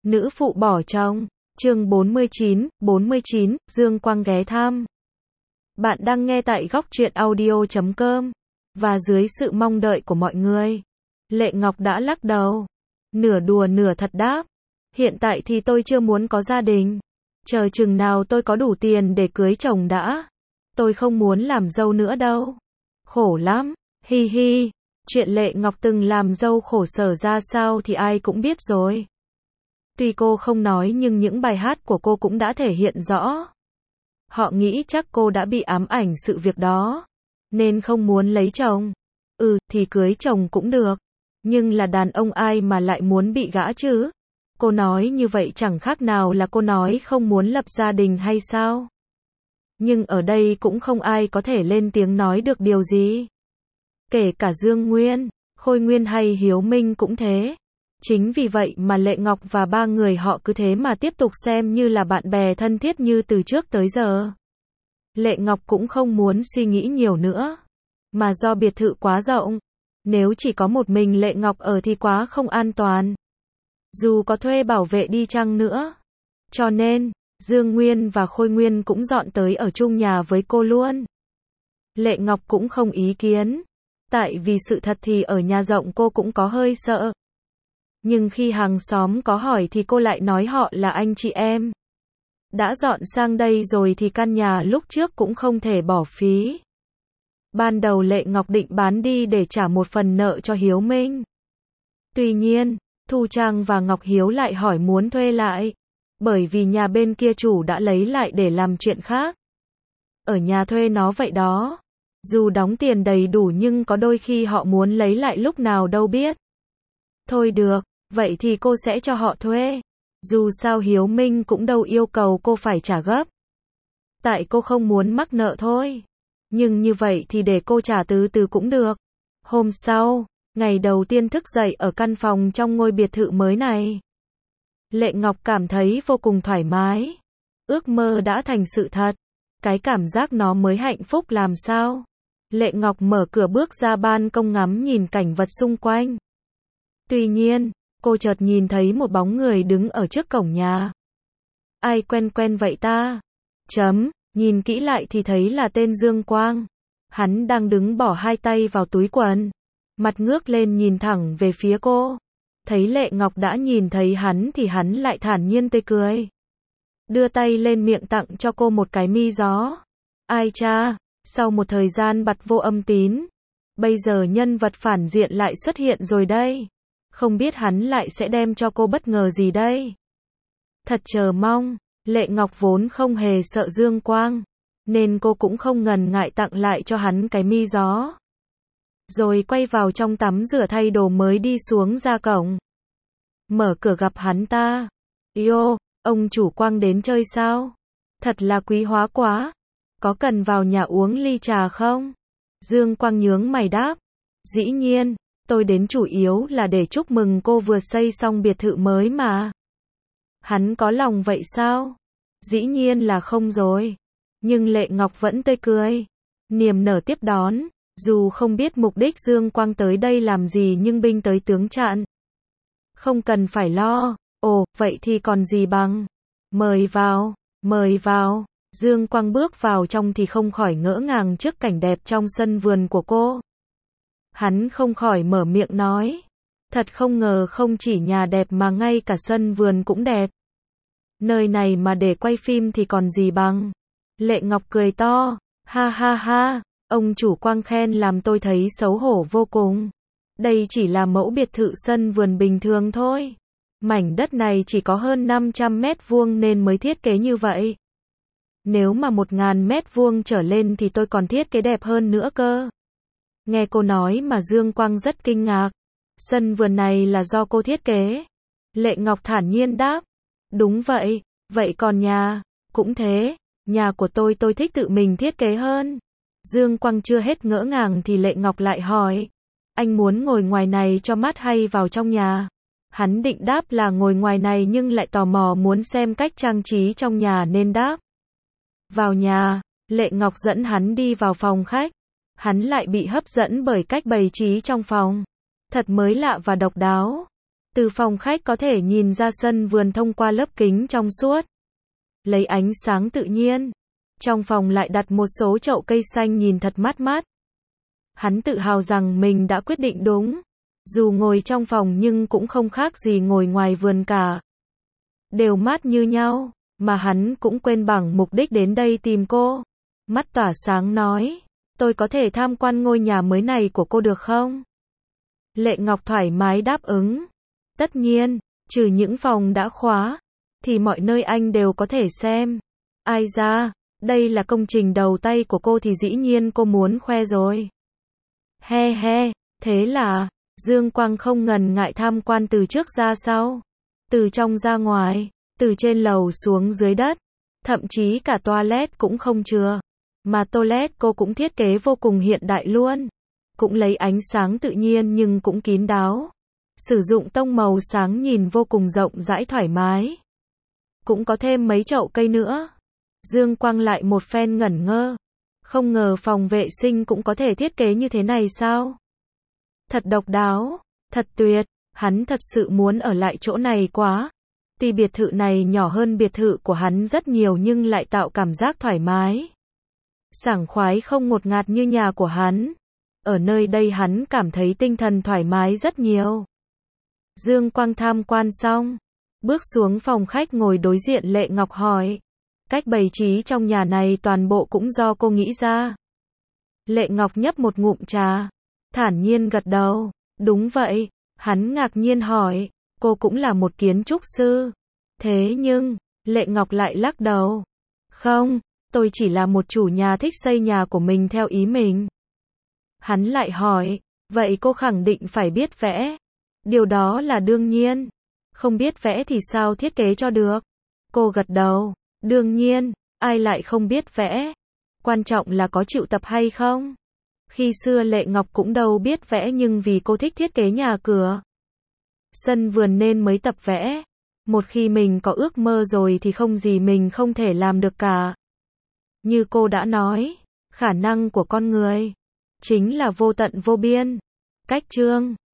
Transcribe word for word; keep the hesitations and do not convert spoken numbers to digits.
Nữ phụ bỏ chồng. Chương bốn mươi chín, bốn mươi chín, Dương Quang ghé thăm. Bạn đang nghe tại góc truyện audio chấm com. Và dưới sự mong đợi của mọi người, Lệ Ngọc đã lắc đầu. Nửa đùa nửa thật đáp. Hiện tại thì tôi chưa muốn có gia đình. Chờ chừng nào tôi có đủ tiền để cưới chồng đã. Tôi không muốn làm dâu nữa đâu. Khổ lắm. Hi hi. Chuyện Lệ Ngọc từng làm dâu khổ sở ra sao thì ai cũng biết rồi. Tuy cô không nói nhưng những bài hát của cô cũng đã thể hiện rõ. Họ nghĩ chắc cô đã bị ám ảnh sự việc đó, nên không muốn lấy chồng. Ừ, thì cưới chồng cũng được. Nhưng là đàn ông ai mà lại muốn bị gã chứ? Cô nói như vậy chẳng khác nào là cô nói không muốn lập gia đình hay sao? Nhưng ở đây cũng không ai có thể lên tiếng nói được điều gì. Kể cả Dương Nguyên, Khôi Nguyên hay Hiếu Minh cũng thế. Chính vì vậy mà Lệ Ngọc và ba người họ cứ thế mà tiếp tục xem như là bạn bè thân thiết như từ trước tới giờ. Lệ Ngọc cũng không muốn suy nghĩ nhiều nữa. Mà do biệt thự quá rộng, nếu chỉ có một mình Lệ Ngọc ở thì quá không an toàn. Dù có thuê bảo vệ đi chăng nữa. Cho nên, Dương Nguyên và Khôi Nguyên cũng dọn tới ở chung nhà với cô luôn. Lệ Ngọc cũng không ý kiến. Tại vì sự thật thì ở nhà rộng cô cũng có hơi sợ. Nhưng khi hàng xóm có hỏi thì cô lại nói họ là anh chị em. Đã dọn sang đây rồi thì căn nhà lúc trước cũng không thể bỏ phí. Ban đầu Lệ Ngọc định bán đi để trả một phần nợ cho Hiếu Minh. Tuy nhiên, Thu Trang và Ngọc Hiếu lại hỏi muốn thuê lại. Bởi vì nhà bên kia chủ đã lấy lại để làm chuyện khác. Ở nhà thuê nó vậy đó. Dù đóng tiền đầy đủ nhưng có đôi khi họ muốn lấy lại lúc nào đâu biết. Thôi được, vậy thì cô sẽ cho họ thuê. Dù sao Hiếu Minh cũng đâu yêu cầu cô phải trả gấp. Tại cô không muốn mắc nợ thôi. Nhưng như vậy thì để cô trả từ từ cũng được. Hôm sau, ngày đầu tiên thức dậy ở căn phòng trong ngôi biệt thự mới này. Lệ Ngọc cảm thấy vô cùng thoải mái. Ước mơ đã thành sự thật. Cái cảm giác nó mới hạnh phúc làm sao. Lệ Ngọc mở cửa bước ra ban công ngắm nhìn cảnh vật xung quanh. Tuy nhiên, cô chợt nhìn thấy một bóng người đứng ở trước cổng nhà. Ai quen quen vậy ta? Chấm, nhìn kỹ lại thì thấy là tên Dương Quang. Hắn đang đứng bỏ hai tay vào túi quần. Mặt ngước lên nhìn thẳng về phía cô. Thấy Lệ Ngọc đã nhìn thấy hắn thì hắn lại thản nhiên tươi cười. Đưa tay lên miệng tặng cho cô một cái mi gió. Ai cha, sau một thời gian bặt vô âm tín, bây giờ nhân vật phản diện lại xuất hiện rồi đây. Không biết hắn lại sẽ đem cho cô bất ngờ gì đây. Thật chờ mong. Lệ Ngọc vốn không hề sợ Dương Quang, nên cô cũng không ngần ngại tặng lại cho hắn cái mi gió. Rồi quay vào trong tắm rửa thay đồ mới đi xuống ra cổng. Mở cửa gặp hắn ta. Yo, ông chủ Quang đến chơi sao? Thật là quý hóa quá. Có cần vào nhà uống ly trà không? Dương Quang nhướng mày đáp. Dĩ nhiên, tôi đến chủ yếu là để chúc mừng cô vừa xây xong biệt thự mới mà. Hắn có lòng vậy sao? Dĩ nhiên là không rồi. Nhưng Lệ Ngọc vẫn tươi cười. Niềm nở tiếp đón. Dù không biết mục đích Dương Quang tới đây làm gì nhưng binh tới tướng chặn. Không cần phải lo. Ồ, vậy thì còn gì bằng. Mời vào, mời vào. Dương Quang bước vào trong thì không khỏi ngỡ ngàng trước cảnh đẹp trong sân vườn của cô. Hắn không khỏi mở miệng nói. Thật không ngờ không chỉ nhà đẹp mà ngay cả sân vườn cũng đẹp. Nơi này mà để quay phim thì còn gì bằng. Lệ Ngọc cười to. Ha ha ha, ông chủ Quang khen làm tôi thấy xấu hổ vô cùng. Đây chỉ là mẫu biệt thự sân vườn bình thường thôi. Mảnh đất này chỉ có hơn năm trăm mét vuông nên mới thiết kế như vậy. Nếu mà một nghìn mét vuông trở lên thì tôi còn thiết kế đẹp hơn nữa cơ. Nghe cô nói mà Dương Quang rất kinh ngạc. Sân vườn này là do cô thiết kế. Lệ Ngọc thản nhiên đáp. Đúng vậy, vậy còn nhà? Cũng thế, nhà của tôi tôi thích tự mình thiết kế hơn. Dương Quang chưa hết ngỡ ngàng thì Lệ Ngọc lại hỏi. Anh muốn ngồi ngoài này cho mát hay vào trong nhà? Hắn định đáp là ngồi ngoài này nhưng lại tò mò muốn xem cách trang trí trong nhà nên đáp. Vào nhà, Lệ Ngọc dẫn hắn đi vào phòng khách. Hắn lại bị hấp dẫn bởi cách bày trí trong phòng. Thật mới lạ và độc đáo. Từ phòng khách có thể nhìn ra sân vườn thông qua lớp kính trong suốt. Lấy ánh sáng tự nhiên. Trong phòng lại đặt một số chậu cây xanh nhìn thật mát mắt. Hắn tự hào rằng mình đã quyết định đúng. Dù ngồi trong phòng nhưng cũng không khác gì ngồi ngoài vườn cả. Đều mát như nhau, mà hắn cũng quên bằng mục đích đến đây tìm cô. Mắt tỏa sáng nói, tôi có thể tham quan ngôi nhà mới này của cô được không? Lệ Ngọc thoải mái đáp ứng. Tất nhiên, trừ những phòng đã khóa, thì mọi nơi anh đều có thể xem. Ai da, đây là công trình đầu tay của cô thì dĩ nhiên cô muốn khoe rồi. He he, thế là, Dương Quang không ngần ngại tham quan từ trước ra sau, từ trong ra ngoài, từ trên lầu xuống dưới đất, thậm chí cả toilet cũng không chừa, mà toilet cô cũng thiết kế vô cùng hiện đại luôn, cũng lấy ánh sáng tự nhiên nhưng cũng kín đáo, sử dụng tông màu sáng nhìn vô cùng rộng rãi thoải mái, cũng có thêm mấy chậu cây nữa. Dương Quang lại một phen ngẩn ngơ, không ngờ phòng vệ sinh cũng có thể thiết kế như thế này sao? Thật độc đáo, thật tuyệt, hắn thật sự muốn ở lại chỗ này quá. Tuy biệt thự này nhỏ hơn biệt thự của hắn rất nhiều nhưng lại tạo cảm giác thoải mái. Sảng khoái không ngột ngạt như nhà của hắn. Ở nơi đây hắn cảm thấy tinh thần thoải mái rất nhiều. Dương Quang tham quan xong, bước xuống phòng khách ngồi đối diện Lệ Ngọc hỏi. Cách bày trí trong nhà này toàn bộ cũng do cô nghĩ ra. Lệ Ngọc nhấp một ngụm trà, thản nhiên gật đầu. Đúng vậy, hắn ngạc nhiên hỏi, cô cũng là một kiến trúc sư. Thế nhưng, Lệ Ngọc lại lắc đầu. Không, tôi chỉ là một chủ nhà thích xây nhà của mình theo ý mình. Hắn lại hỏi, vậy cô khẳng định phải biết vẽ. Điều đó là đương nhiên. Không biết vẽ thì sao thiết kế cho được? Cô gật đầu. Đương nhiên, ai lại không biết vẽ. Quan trọng là có chịu tập hay không. Khi xưa Lệ Ngọc cũng đâu biết vẽ nhưng vì cô thích thiết kế nhà cửa, sân vườn nên mới tập vẽ. Một khi mình có ước mơ rồi thì không gì mình không thể làm được cả. Như cô đã nói, khả năng của con người chính là vô tận vô biên. Cách chương